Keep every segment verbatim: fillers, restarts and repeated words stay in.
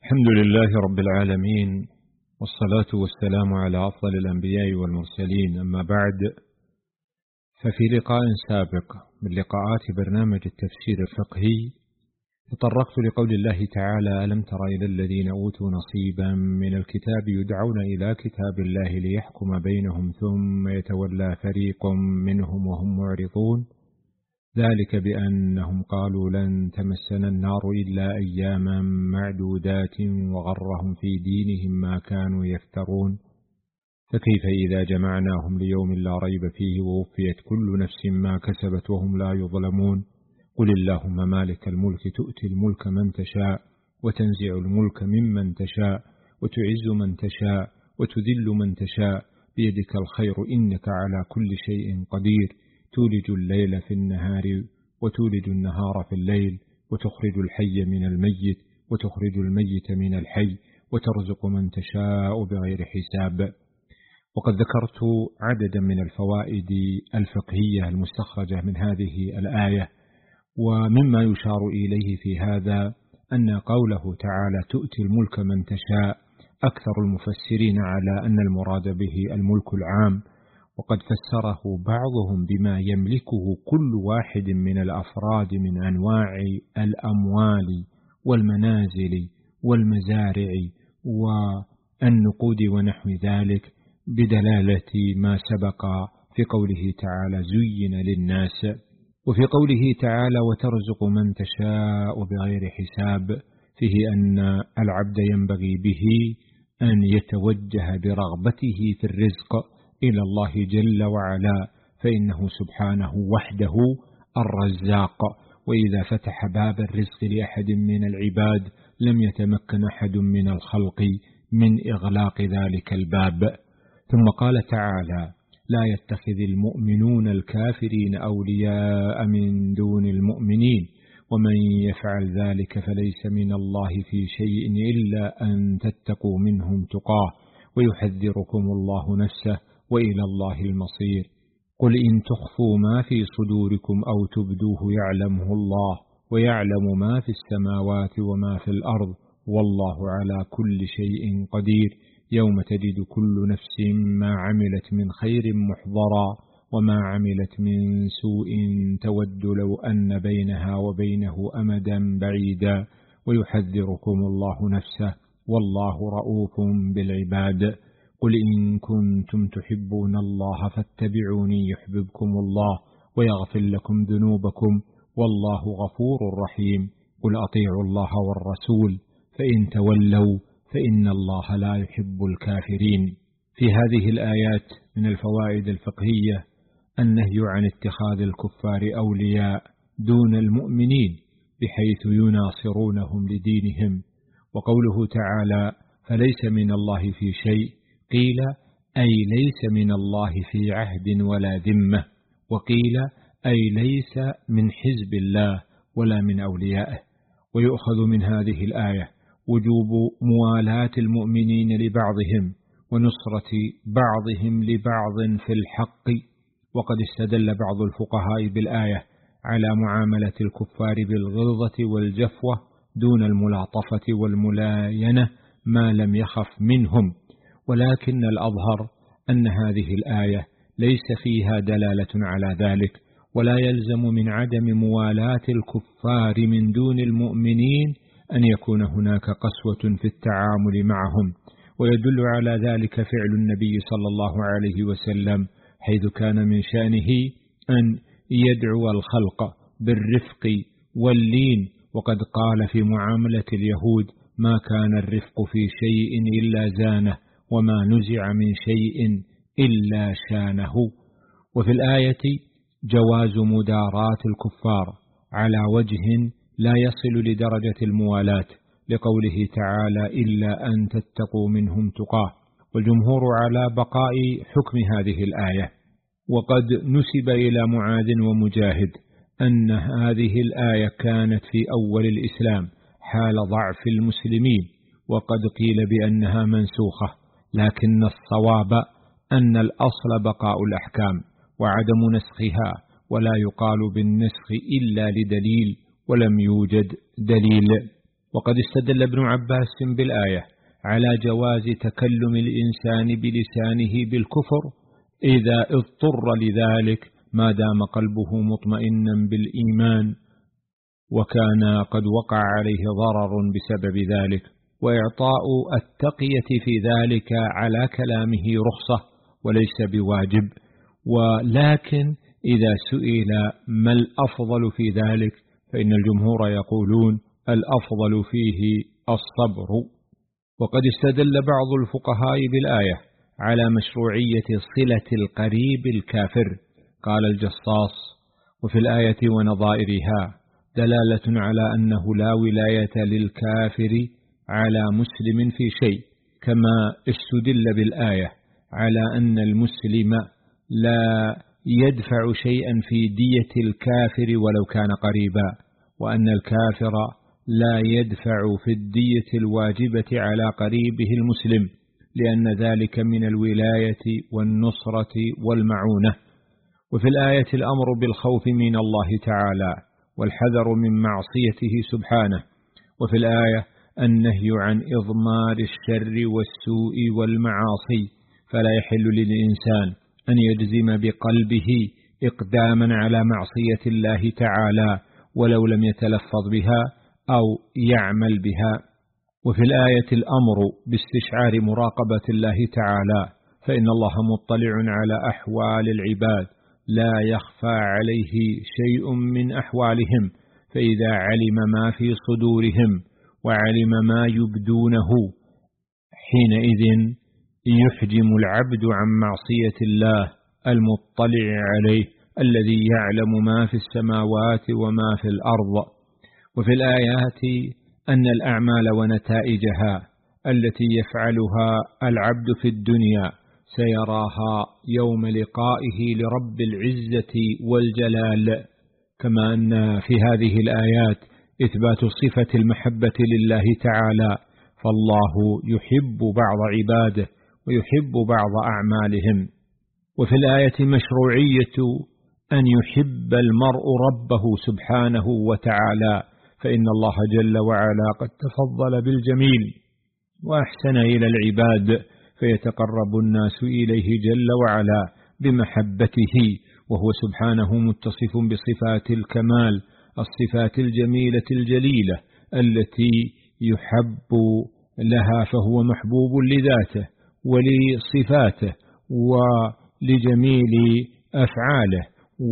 الحمد لله رب العالمين، والصلاة والسلام على أفضل الأنبياء والمرسلين، أما بعد، ففي لقاء سابق من لقاءات برنامج التفسير الفقهي تطرقت لقول الله تعالى: ألم تر إلى الذين أوتوا نصيبا من الكتاب يدعون إلى كتاب الله ليحكم بينهم ثم يتولى فريق منهم وهم معرضون، ذلك بأنهم قالوا لن تمسنا النار إلا أياما معدودات وغرهم في دينهم ما كانوا يفترون، فكيف إذا جمعناهم ليوم لا ريب فيه ووفيت كل نفس ما كسبت وهم لا يظلمون. قل اللهم مالك الملك تؤتي الملك من تشاء وتنزع الملك ممن تشاء وتعز من تشاء وتذل من تشاء، بيدك الخير إنك على كل شيء قدير، تولج الليل في النهار وتولج النهار في الليل، وتخرج الحي من الميت وتخرج الميت من الحي، وترزق من تشاء بغير حساب. وقد ذكرت عددا من الفوائد الفقهية المستخرجة من هذه الآية، ومما يشار إليه في هذا أن قوله تعالى تؤتي الملك من تشاء أكثر المفسرين على أن المراد به الملك العام، وقد فسره بعضهم بما يملكه كل واحد من الأفراد من أنواع الأموال والمنازل والمزارع والنقود ونحو ذلك، بدلالة ما سبق في قوله تعالى زين للناس. وفي قوله تعالى وترزق من تشاء بغير حساب، فيه أن العبد ينبغي به أن يتوجه برغبته في الرزق إلى الله جل وعلا، فإنه سبحانه وحده الرزاق، وإذا فتح باب الرزق لأحد من العباد لم يتمكن أحد من الخلق من إغلاق ذلك الباب. ثم قال تعالى: لا يتخذ المؤمنون الكافرين أولياء من دون المؤمنين ومن يفعل ذلك فليس من الله في شيء إلا أن تتقوا منهم تقاه ويحذركم الله نفسه وإلى الله المصير. قل إن تخفوا ما في صدوركم أو تبدوه يعلمه الله ويعلم ما في السماوات وما في الأرض والله على كل شيء قدير، يوم تجد كل نفس ما عملت من خير محضرا وما عملت من سوء تود لو أن بينها وبينه أمدا بعيدا ويحذركم الله نفسه والله رؤوف بالعباد. قل إن كنتم تحبون الله فاتبعوني يحببكم الله ويغفر لكم ذنوبكم والله غفور رحيم. قل أطيعوا الله والرسول فإن تولوا فإن الله لا يحب الكافرين. في هذه الآيات من الفوائد الفقهية النهي عن اتخاذ الكفار أولياء دون المؤمنين بحيث يناصرونهم لدينهم، وقوله تعالى فليس من الله في شيء، قيل أي ليس من الله في عهد ولا ذمة، وقيل أي ليس من حزب الله ولا من أوليائه. ويؤخذ من هذه الآية وجوب موالاة المؤمنين لبعضهم ونصرة بعضهم لبعض في الحق. وقد استدل بعض الفقهاء بالآية على معاملة الكفار بالغلظة والجفوة دون الملاطفة والملاينة ما لم يخف منهم، ولكن الأظهر أن هذه الآية ليس فيها دلالة على ذلك، ولا يلزم من عدم موالاة الكفار من دون المؤمنين أن يكون هناك قسوة في التعامل معهم. ويدل على ذلك فعل النبي صلى الله عليه وسلم حيث كان من شأنه أن يدعو الخلق بالرفق واللين، وقد قال في معاملة اليهود ما كان الرفق في شيء إلا زانه وما نزع من شيء إلا شانه. وفي الآية جواز مداراة الكفار على وجه لا يصل لدرجة الموالاة، لقوله تعالى إلا أن تتقوا منهم تقاه، والجمهور على بقاء حكم هذه الآية. وقد نسب إلى معاذ ومجاهد أن هذه الآية كانت في أول الإسلام حال ضعف المسلمين، وقد قيل بأنها منسوخة، لكن الصواب أن الأصل بقاء الأحكام وعدم نسخها، ولا يقال بالنسخ إلا لدليل ولم يوجد دليل. وقد استدل ابن عباس بالآية على جواز تكلم الإنسان بلسانه بالكفر إذا اضطر لذلك ما دام قلبه مطمئنا بالإيمان وكان قد وقع عليه ضرر بسبب ذلك، وإعطاء التقية في ذلك على كلامه رخصة وليس بواجب. ولكن إذا سئل ما الأفضل في ذلك فإن الجمهور يقولون الأفضل فيه الصبر. وقد استدل بعض الفقهاء بالآية على مشروعية صلة القريب الكافر. قال الجصاص: وفي الآية ونظائرها دلالة على أنه لا ولاية للكافر على مسلم في شيء، كما استدل بالآية على أن المسلم لا يدفع شيئا في دية الكافر ولو كان قريبا، وأن الكافر لا يدفع في الدية الواجبة على قريبه المسلم، لأن ذلك من الولاية والنصرة والمعونة. وفي الآية الأمر بالخوف من الله تعالى والحذر من معصيته سبحانه، وفي الآية النهي عن إضمار الشر والسوء والمعاصي، فلا يحل للإنسان أن يجزم بقلبه إقداما على معصية الله تعالى ولو لم يتلفظ بها أو يعمل بها. وفي الآية الأمر باستشعار مراقبة الله تعالى، فإن الله مطلع على أحوال العباد لا يخفى عليه شيء من أحوالهم، فإذا علم ما في صدورهم وعلم ما يبدونه حينئذ يحجم العبد عن معصية الله المطلع عليه الذي يعلم ما في السماوات وما في الأرض. وفي الآيات أن الأعمال ونتائجها التي يفعلها العبد في الدنيا سيراها يوم لقائه لرب العزة والجلال، كما أن في هذه الآيات إثبات صفة المحبة لله تعالى، فالله يحب بعض عباده ويحب بعض أعمالهم. وفي الآية مشروعية أن يحب المرء ربه سبحانه وتعالى، فإن الله جل وعلا قد تفضل بالجميل وأحسن إلى العباد، فيتقرب الناس إليه جل وعلا بمحبته، وهو سبحانه متصف بصفات الكمال، الصفات الجميلة الجليلة التي يحب لها، فهو محبوب لذاته ولصفاته ولجميل أفعاله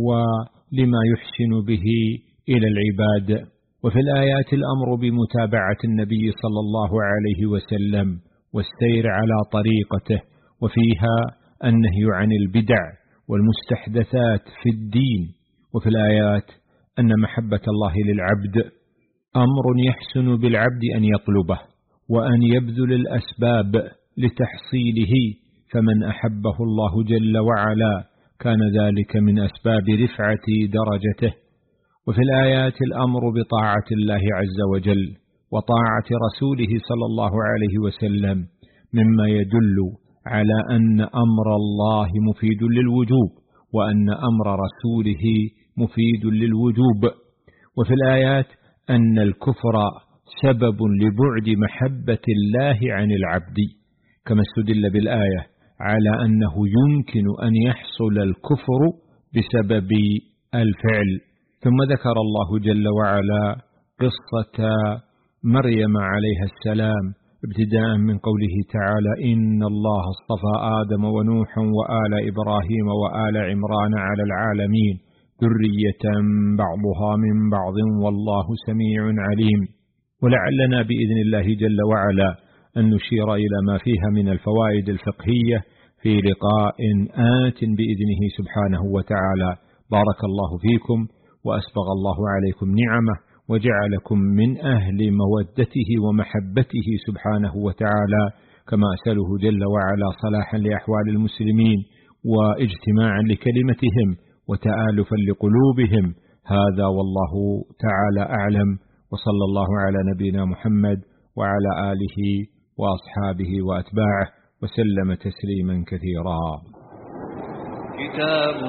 ولما يحسن به إلى العباد. وفي الآيات الأمر بمتابعة النبي صلى الله عليه وسلم والسير على طريقته، وفيها النهي عن البدع والمستحدثات في الدين. وفي الآيات أن محبة الله للعبد أمر يحسن بالعبد أن يطلبه وأن يبذل الأسباب لتحصيله، فمن أحبه الله جل وعلا كان ذلك من أسباب رفعة درجته. وفي الآيات الأمر بطاعة الله عز وجل وطاعة رسوله صلى الله عليه وسلم، مما يدل على أن أمر الله مفيد للوجوب وأن أمر رسوله مفيد للوجوب. وفي الآيات أن الكفر سبب لبعد محبة الله عن العبد، كما استدل بالآية على أنه يمكن أن يحصل الكفر بسبب الفعل. ثم ذكر الله جل وعلا قصة مريم عليها السلام ابتداء من قوله تعالى: إن الله اصطفى آدم ونوحا وآل إبراهيم وآل عمران على العالمين ذرية بعضها من بعض والله سميع عليم. ولعلنا بإذن الله جل وعلا أن نشير إلى ما فيها من الفوائد الفقهية في لقاء آت بإذنه سبحانه وتعالى. بارك الله فيكم وأسبغ الله عليكم نعمه وجعلكم من أهل مودته ومحبته سبحانه وتعالى، كما أسأله جل وعلا صلاحا لأحوال المسلمين واجتماعا لكلمتهم وتآلفا لقلوبهم. هذا والله تعالى أعلم، وصلى الله على نبينا محمد وعلى آله وأصحابه وأتباعه وسلم تسليما كثيرا. كتاب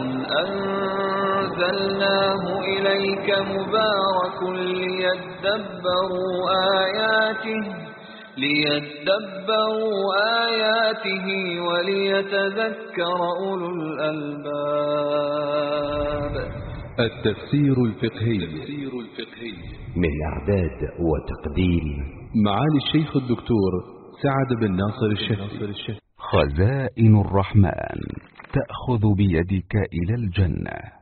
أنزلناه إليك مبارك ليدبروا آياته ليدبروا آياته وليتذكر أولو الألباب. التفسير الفقهي من إعداد وتقديم معالي الشيخ الدكتور سعد بن ناصر الشهري. خزائن الرحمن تأخذ بيدك إلى الجنة.